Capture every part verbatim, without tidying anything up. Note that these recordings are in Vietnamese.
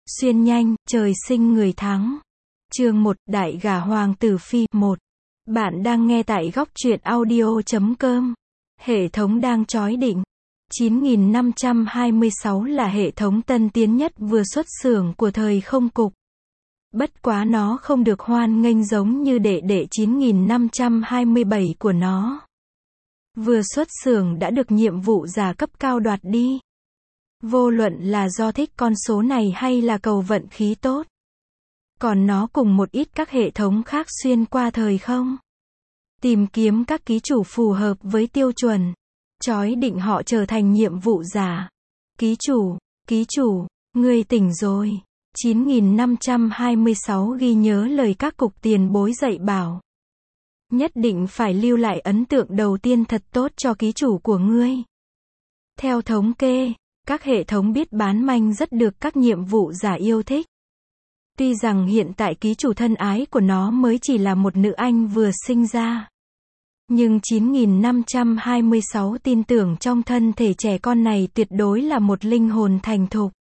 Xuyên nhanh, trời sinh người thắng. Chương một, Đại gả hoàng tử phi. một. Bạn đang nghe tại góc truyện audio chấm com. Hệ thống đang chói định. chín nghìn năm trăm hai mươi sáu là hệ thống tân tiến nhất vừa xuất xưởng của thời không cục. Bất quá nó không được hoan nghênh giống như đệ đệ chín nghìn năm trăm hai mươi bảy của nó. Vừa xuất xưởng đã được nhiệm vụ giả cấp cao đoạt đi. Vô luận là do thích con số này hay là cầu vận khí tốt. Còn nó cùng một ít các hệ thống khác xuyên qua thời không. Tìm kiếm các ký chủ phù hợp với tiêu chuẩn. Chói định họ trở thành nhiệm vụ giả. Ký chủ, ký chủ, ngươi tỉnh rồi. chín nghìn năm trăm hai mươi sáu ghi nhớ lời các cục tiền bối dạy bảo. Nhất định phải lưu lại ấn tượng đầu tiên thật tốt cho ký chủ của ngươi. Theo thống kê, các hệ thống biết bán manh rất được các nhiệm vụ giả yêu thích. Tuy rằng hiện tại ký chủ thân ái của nó mới chỉ là một nữ anh vừa sinh ra. Nhưng chín nghìn năm trăm hai mươi sáu tin tưởng trong thân thể trẻ con này tuyệt đối là một linh hồn thành thục.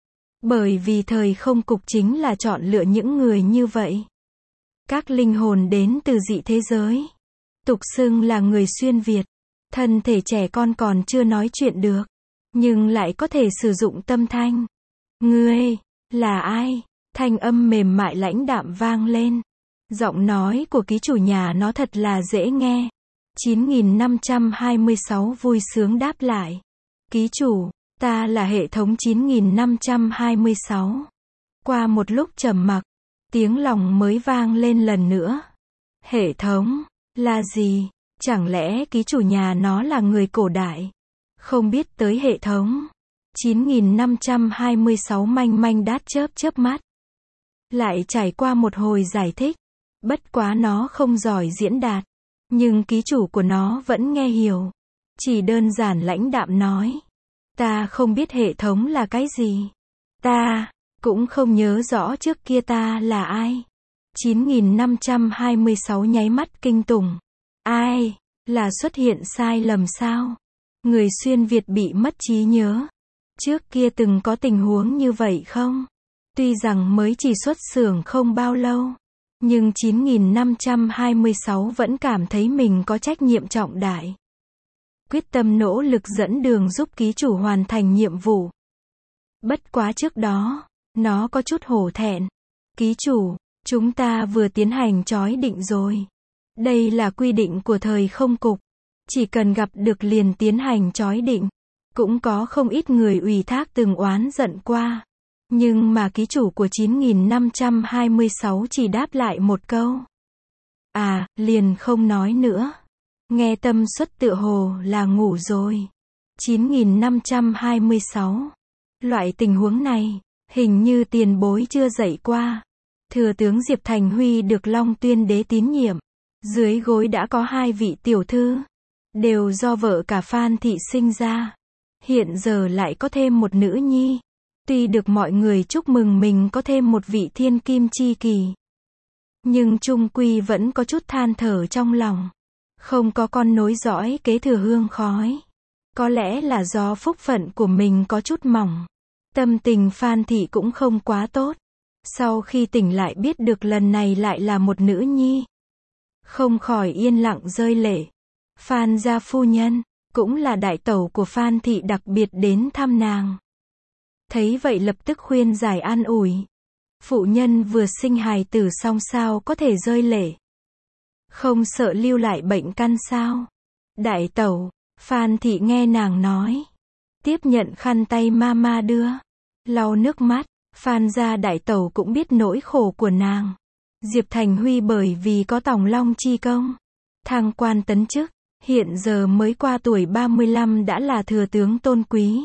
Bởi vì thời không cục chính là chọn lựa những người như vậy. Các linh hồn đến từ dị thế giới. Tục xưng là người xuyên Việt. Thân thể trẻ con còn chưa nói chuyện được. Nhưng lại có thể sử dụng tâm thanh. Ngươi, là ai? Thanh âm mềm mại lãnh đạm vang lên. Giọng nói của ký chủ nhà nó thật là dễ nghe. chín nghìn năm trăm hai mươi sáu vui sướng đáp lại. Ký chủ, ta là hệ thống chín nghìn năm trăm hai mươi sáu. Qua một lúc trầm mặc, tiếng lòng mới vang lên lần nữa. Hệ thống, là gì? Chẳng lẽ ký chủ nhà nó là người cổ đại? Không biết tới hệ thống. chín nghìn năm trăm hai mươi sáu manh manh đát chớp chớp mắt. Lại trải qua một hồi giải thích. Bất quá nó không giỏi diễn đạt. Nhưng ký chủ của nó vẫn nghe hiểu. Chỉ đơn giản lãnh đạm nói. Ta không biết hệ thống là cái gì. Ta cũng không nhớ rõ trước kia ta là ai. chín nghìn năm trăm hai mươi sáu nháy mắt kinh tủng. Ai? Là xuất hiện sai lầm sao? Người xuyên Việt bị mất trí nhớ. Trước kia từng có tình huống như vậy không? Tuy rằng mới chỉ xuất xưởng không bao lâu. Nhưng chín nghìn năm trăm hai mươi sáu vẫn cảm thấy mình có trách nhiệm trọng đại. Quyết tâm nỗ lực dẫn đường giúp ký chủ hoàn thành nhiệm vụ. Bất quá trước đó, nó có chút hổ thẹn. Ký chủ, chúng ta vừa tiến hành chói định rồi. Đây là quy định của thời không cục. Chỉ cần gặp được liền tiến hành chói định. Cũng có không ít người ủy thác từng oán giận qua. Nhưng mà ký chủ của chín nghìn năm trăm hai mươi sáu chỉ đáp lại một câu. À, liền không nói nữa. Nghe tâm suất tựa hồ là ngủ rồi. chín nghìn năm trăm hai mươi sáu. Loại tình huống này, hình như tiền bối chưa dạy qua. Thừa tướng Diệp Thành Huy được Long Tuyên đế tín nhiệm. Dưới gối đã có hai vị tiểu thư. Đều do vợ cả Phan Thị sinh ra. Hiện giờ lại có thêm một nữ nhi. Tuy được mọi người chúc mừng mình có thêm một vị thiên kim chi kỳ. Nhưng chung quy vẫn có chút than thở trong lòng. Không có con nối dõi kế thừa hương khói. Có lẽ là do phúc phận của mình có chút mỏng. Tâm tình Phan Thị cũng không quá tốt. Sau khi tỉnh lại biết được lần này lại là một nữ nhi. Không khỏi yên lặng rơi lệ. Phan gia phu nhân, cũng là đại tẩu của Phan Thị đặc biệt đến thăm nàng. Thấy vậy lập tức khuyên giải an ủi. Phụ nhân vừa sinh hài tử xong sao có thể rơi lệ. Không sợ lưu lại bệnh căn sao? Đại tẩu, Phan Thị nghe nàng nói. Tiếp nhận khăn tay mama đưa. Lau nước mắt, Phan gia đại tẩu cũng biết nỗi khổ của nàng. Diệp Thành Huy bởi vì có tòng long chi công. Thăng quan tấn chức, hiện giờ mới qua tuổi ba mươi lăm đã là thừa tướng tôn quý.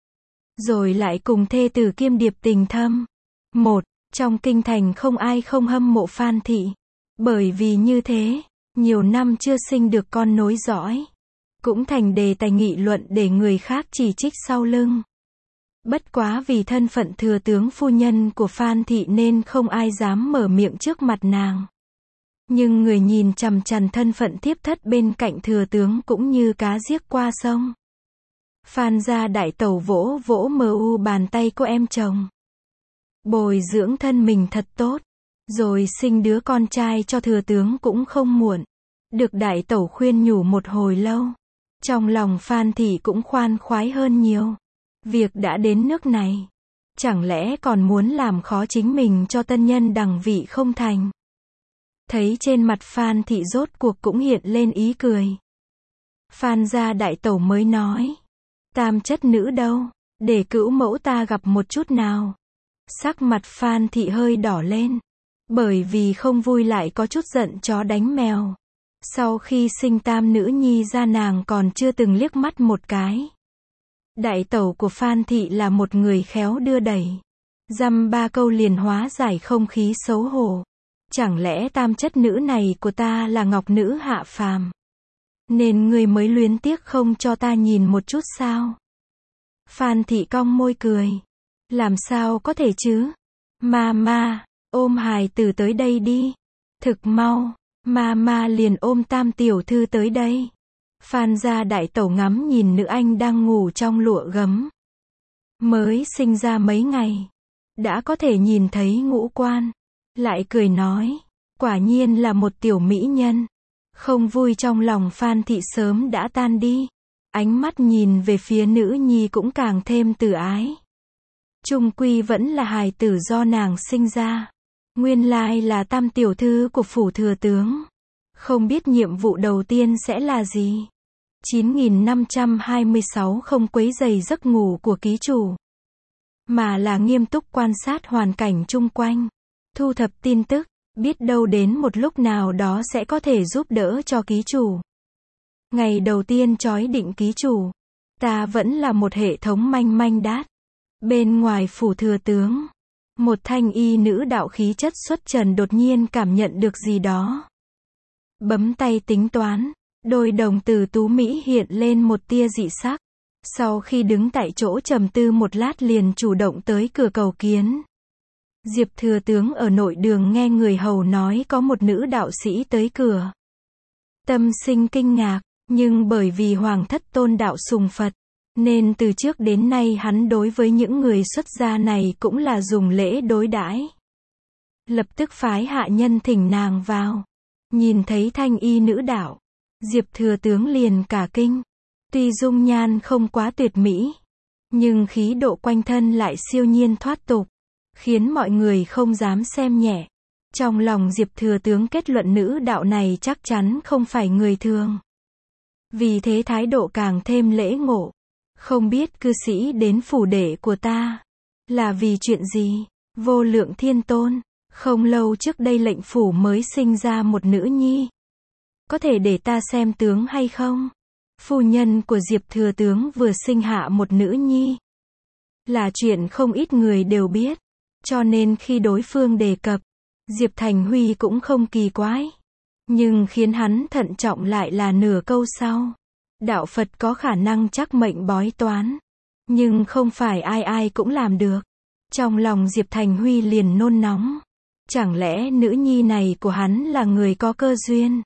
Rồi lại cùng thê tử kiêm điệp tình thâm. Một, trong kinh thành không ai không hâm mộ Phan Thị. Bởi vì như thế, nhiều năm chưa sinh được con nối dõi. Cũng thành đề tài nghị luận để người khác chỉ trích sau lưng. Bất quá vì thân phận thừa tướng phu nhân của Phan Thị nên không ai dám mở miệng trước mặt nàng. Nhưng người nhìn chằm chằm thân phận thiếp thất bên cạnh thừa tướng cũng như cá giết qua sông. Phan gia đại tẩu vỗ vỗ mờ u bàn tay của em chồng. bồi dưỡng thân mình thật tốt, rồi sinh đứa con trai cho thừa tướng cũng không muộn. Được đại tẩu khuyên nhủ một hồi lâu, trong lòng Phan Thị cũng khoan khoái hơn nhiều. Việc đã đến nước này, chẳng lẽ còn muốn làm khó chính mình cho tân nhân đằng vị không thành? Thấy trên mặt Phan Thị rốt cuộc cũng hiện lên ý cười. Phan gia đại tẩu mới nói, tam chất nữ đâu, để cữu mẫu ta gặp một chút nào. Sắc mặt Phan Thị hơi đỏ lên, bởi vì không vui lại có chút giận chó đánh mèo. Sau khi sinh tam nữ nhi ra nàng còn chưa từng liếc mắt một cái. Đại tẩu của Phan Thị là một người khéo đưa đẩy. Dăm ba câu liền hóa giải không khí xấu hổ. Chẳng lẽ tam chất nữ này của ta là ngọc nữ hạ phàm, nên người mới luyến tiếc không cho ta nhìn một chút sao? Phan Thị cong môi cười. Làm sao có thể chứ? Ma ma, ôm hài tử tới đây đi. Thực mau, ma ma liền ôm tam tiểu thư tới đây. Phan gia đại tẩu ngắm nhìn nữ anh đang ngủ trong lụa gấm. Mới sinh ra mấy ngày, đã có thể nhìn thấy ngũ quan. Lại cười nói, quả nhiên là một tiểu mỹ nhân. Không vui trong lòng Phan Thị sớm đã tan đi. Ánh mắt nhìn về phía nữ nhi cũng càng thêm từ ái. Chung quy vẫn là hài tử do nàng sinh ra. Nguyên lai là tam tiểu thư của phủ thừa tướng. Không biết nhiệm vụ đầu tiên sẽ là gì? chín nghìn năm trăm hai mươi sáu không quấy rầy giấc ngủ của ký chủ, mà là nghiêm túc quan sát hoàn cảnh chung quanh, thu thập tin tức, biết đâu đến một lúc nào đó sẽ có thể giúp đỡ cho ký chủ. Ngày đầu tiên chói định ký chủ, ta vẫn là một hệ thống manh manh đát. Bên ngoài phủ thừa tướng, một thanh y nữ đạo khí chất xuất trần đột nhiên cảm nhận được gì đó. Bấm tay tính toán, đôi đồng tử tú mỹ hiện lên một tia dị sắc. Sau khi đứng tại chỗ trầm tư một lát liền chủ động tới cửa cầu kiến. Diệp thừa tướng ở nội đường nghe người hầu nói có một nữ đạo sĩ tới cửa. Tâm sinh kinh ngạc, nhưng bởi vì hoàng thất tôn đạo sùng Phật, nên từ trước đến nay hắn đối với những người xuất gia này cũng là dùng lễ đối đãi. Lập tức phái hạ nhân thỉnh nàng vào. Nhìn thấy thanh y nữ đạo, Diệp thừa tướng liền cả kinh. Tuy dung nhan không quá tuyệt mỹ, nhưng khí độ quanh thân lại siêu nhiên thoát tục, khiến mọi người không dám xem nhẹ. Trong lòng Diệp thừa tướng kết luận nữ đạo này chắc chắn không phải người thường. Vì thế thái độ càng thêm lễ ngộ. Không biết cư sĩ đến phủ đệ của ta là vì chuyện gì? Vô lượng thiên tôn, không lâu trước đây lệnh phủ mới sinh ra một nữ nhi. Có thể để ta xem tướng hay không? Phu nhân của Diệp thừa tướng vừa sinh hạ một nữ nhi. Là chuyện không ít người đều biết. Cho nên khi đối phương đề cập, Diệp Thành Huy cũng không kỳ quái. Nhưng khiến hắn thận trọng lại là nửa câu sau. Đạo Phật có khả năng chắc mệnh bói toán, nhưng không phải ai ai cũng làm được. Trong lòng Diệp Thành Huy liền nôn nóng. Chẳng lẽ nữ nhi này của hắn là người có cơ duyên?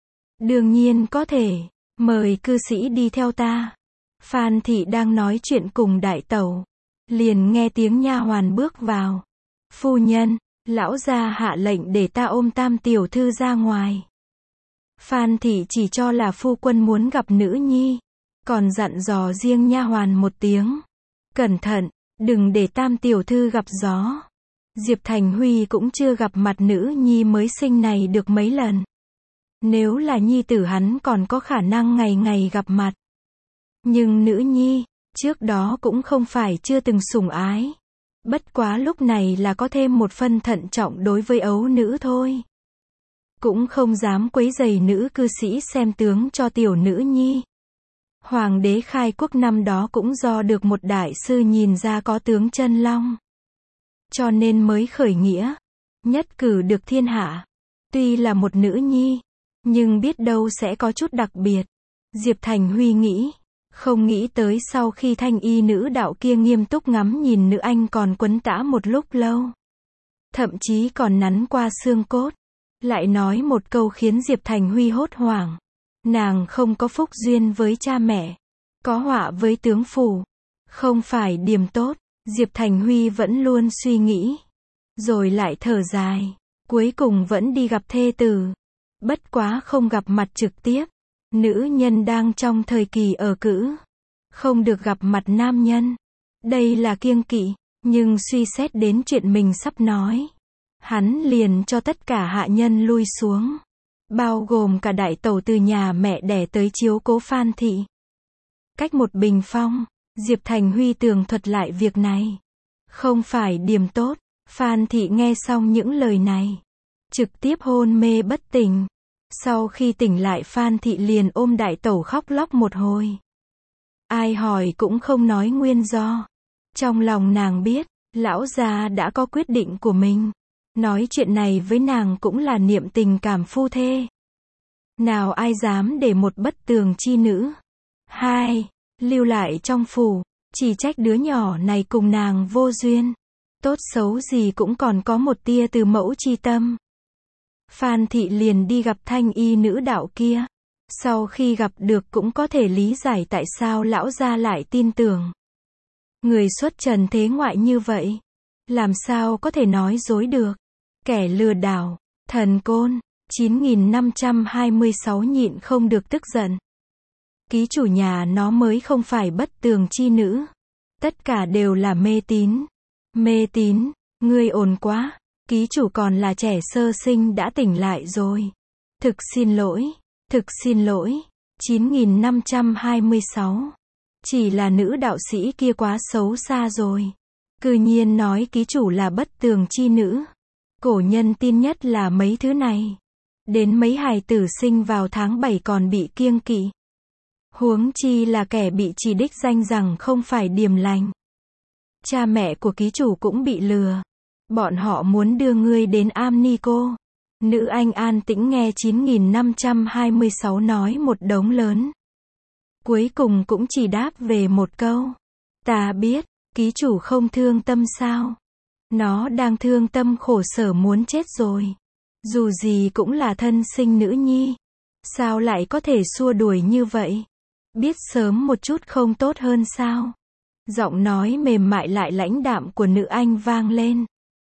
Đương nhiên có thể. Mời cư sĩ đi theo ta. Phan Thị đang nói chuyện cùng đại tẩu, liền nghe tiếng nha hoàn bước vào. Phu nhân, lão gia hạ lệnh để ta ôm tam tiểu thư ra ngoài. Phan Thị chỉ cho là phu quân muốn gặp nữ nhi, còn dặn dò riêng nha hoàn một tiếng. Cẩn thận, đừng để tam tiểu thư gặp gió. Diệp Thành Huy cũng chưa gặp mặt nữ nhi mới sinh này được mấy lần. Nếu là nhi tử hắn còn có khả năng ngày ngày gặp mặt. Nhưng nữ nhi, trước đó cũng không phải chưa từng sủng ái. Bất quá lúc này là có thêm một phân thận trọng đối với ấu nữ thôi. Cũng không dám quấy rầy nữ cư sĩ xem tướng cho tiểu nữ nhi. Hoàng đế khai quốc năm đó cũng do được một đại sư nhìn ra có tướng chân long, cho nên mới khởi nghĩa, nhất cử được thiên hạ. Tuy là một nữ nhi, nhưng biết đâu sẽ có chút đặc biệt. Diệp Thành Huy nghĩ, không nghĩ tới sau khi thanh y nữ đạo kia nghiêm túc ngắm nhìn nữ anh còn quấn tã một lúc lâu. Thậm chí còn nắn qua xương cốt. Lại nói một câu khiến Diệp Thành Huy hốt hoảng. Nàng không có phúc duyên với cha mẹ, có họa với tướng phủ. Không phải điểm tốt. Diệp Thành Huy vẫn luôn suy nghĩ. Rồi lại thở dài. Cuối cùng vẫn đi gặp thê tử. Bất quá không gặp mặt trực tiếp. Nữ nhân đang trong thời kỳ ở cữ. Không được gặp mặt nam nhân. Đây là kiêng kỵ. Nhưng suy xét đến chuyện mình sắp nói. Hắn liền cho tất cả hạ nhân lui xuống. Bao gồm cả đại tẩu từ nhà mẹ đẻ tới chiếu cố Phan Thị. Cách một bình phong, Diệp Thành Huy tường thuật lại việc này. Không phải điểm tốt. Phan Thị nghe xong những lời này. Trực tiếp hôn mê bất tỉnh. Sau khi tỉnh lại Phan Thị liền ôm đại tẩu khóc lóc một hồi. Ai hỏi cũng không nói nguyên do. Trong lòng nàng biết, lão gia đã có quyết định của mình. Nói chuyện này với nàng cũng là niệm tình cảm phu thê. Nào ai dám để một bất tường chi nữ. Hai, lưu lại trong phủ, chỉ trách đứa nhỏ này cùng nàng vô duyên. Tốt xấu gì cũng còn có một tia từ mẫu chi tâm. Phan Thị liền đi gặp thanh y nữ đạo kia. Sau khi gặp được cũng có thể lý giải tại sao lão gia lại tin tưởng. Người xuất trần thế ngoại như vậy. Làm sao có thể nói dối được. Kẻ lừa đảo, thần côn. chín nghìn năm trăm hai mươi sáu nhịn không được tức giận. Ký chủ nhà nó mới không phải bất tường chi nữ. Tất cả đều là mê tín. Mê tín, ngươi ồn quá. Ký chủ còn là trẻ sơ sinh đã tỉnh lại rồi. Thực xin lỗi, thực xin lỗi. chín nghìn năm trăm hai mươi sáu. Chỉ là nữ đạo sĩ kia quá xấu xa rồi. Cư nhiên nói ký chủ là bất tường chi nữ. Cổ nhân tin nhất là mấy thứ này. Đến mấy hài tử sinh vào tháng bảy còn bị kiêng kỵ. Huống chi là kẻ bị chỉ đích danh rằng không phải điềm lành. Cha mẹ của ký chủ cũng bị lừa. Bọn họ muốn đưa ngươi đến am ni cô. Nữ anh an tĩnh nghe chín nghìn năm trăm hai mươi sáu nói một đống lớn. Cuối cùng cũng chỉ đáp về một câu. Ta biết, ký chủ không thương tâm sao? Nó đang thương tâm khổ sở muốn chết rồi. Dù gì cũng là thân sinh nữ nhi. Sao lại có thể xua đuổi như vậy? Biết sớm một chút không tốt hơn sao? Giọng nói mềm mại lại lãnh đạm của nữ anh vang lên.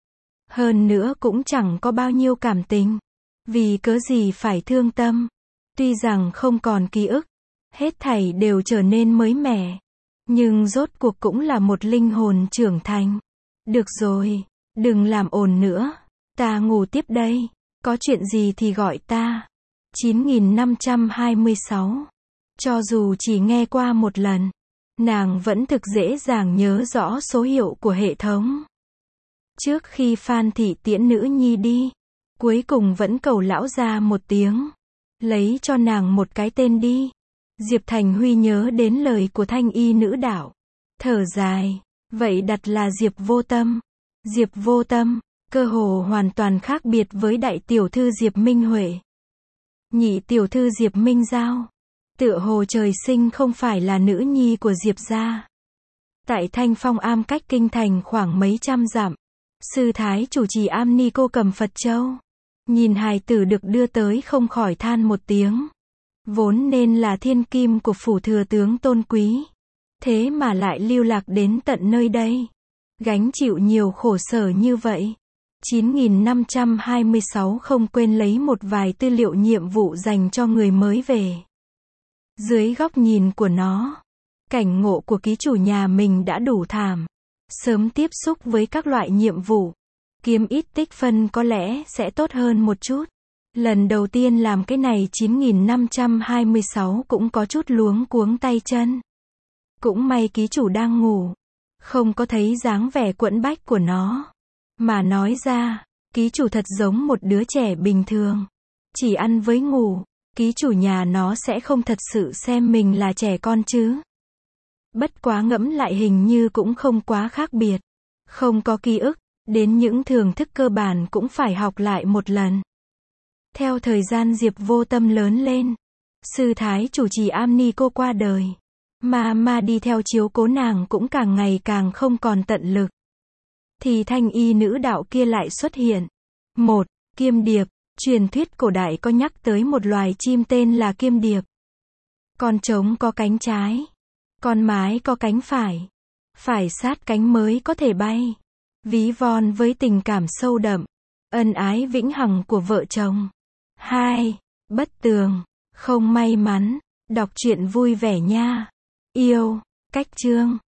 Hơn nữa cũng chẳng có bao nhiêu cảm tình. Vì cớ gì phải thương tâm? Tuy rằng không còn ký ức. Hết thảy đều trở nên mới mẻ. Nhưng rốt cuộc cũng là một linh hồn trưởng thành. Được rồi, đừng làm ồn nữa. Ta ngủ tiếp đây. Có chuyện gì thì gọi ta. chín nghìn năm trăm hai mươi sáu. Cho dù chỉ nghe qua một lần, nàng vẫn thực dễ dàng nhớ rõ số hiệu của hệ thống. Trước khi Phan Thị tiễn nữ nhi đi, cuối cùng vẫn cầu lão gia một tiếng. Lấy cho nàng một cái tên đi. Diệp Thành Huy nhớ đến lời của thanh y nữ đạo. Thở dài. Vậy đặt là Diệp Vô Tâm. Diệp Vô Tâm, cơ hồ hoàn toàn khác biệt với đại tiểu thư Diệp Minh Huệ. Nhị tiểu thư Diệp Minh Giao. Tựa hồ trời sinh không phải là nữ nhi của Diệp gia. Tại Thanh Phong Am cách kinh thành khoảng mấy trăm dặm. Sư thái chủ trì am ni cô cầm Phật châu. Nhìn hài tử được đưa tới không khỏi than một tiếng. Vốn nên là thiên kim của phủ thừa tướng tôn quý. Thế mà lại lưu lạc đến tận nơi đây. Gánh chịu nhiều khổ sở như vậy. chín nghìn năm trăm hai mươi sáu không quên lấy một vài tư liệu nhiệm vụ dành cho người mới về. Dưới góc nhìn của nó, cảnh ngộ của ký chủ nhà mình đã đủ thảm. Sớm tiếp xúc với các loại nhiệm vụ, kiếm ít tích phân có lẽ sẽ tốt hơn một chút. Lần đầu tiên làm cái này chín nghìn năm trăm hai mươi sáu cũng có chút luống cuống tay chân. Cũng may ký chủ đang ngủ, không có thấy dáng vẻ quẫn bách của nó. Mà nói ra, ký chủ thật giống một đứa trẻ bình thường. Chỉ ăn với ngủ, ký chủ nhà nó sẽ không thật sự xem mình là trẻ con chứ. Bất quá ngẫm lại hình như cũng không quá khác biệt. Không có ký ức, đến những thưởng thức cơ bản cũng phải học lại một lần. Theo thời gian Diệp Vô Tâm lớn lên, sư thái chủ trì am ni cô qua đời. Mà mà đi theo chiếu cố nàng cũng càng ngày càng không còn tận lực. Thì thanh y nữ đạo kia lại xuất hiện. Một, Kiêm điệp. Truyền thuyết cổ đại có nhắc tới một loài chim tên là kiêm điệp. Con trống có cánh trái. Con mái có cánh phải. Phải sát cánh mới có thể bay. Ví von với tình cảm sâu đậm, ân ái vĩnh hằng của vợ chồng. hai. Bất tường, không may mắn. Đọc truyện vui vẻ nha. Yêu, cách chương.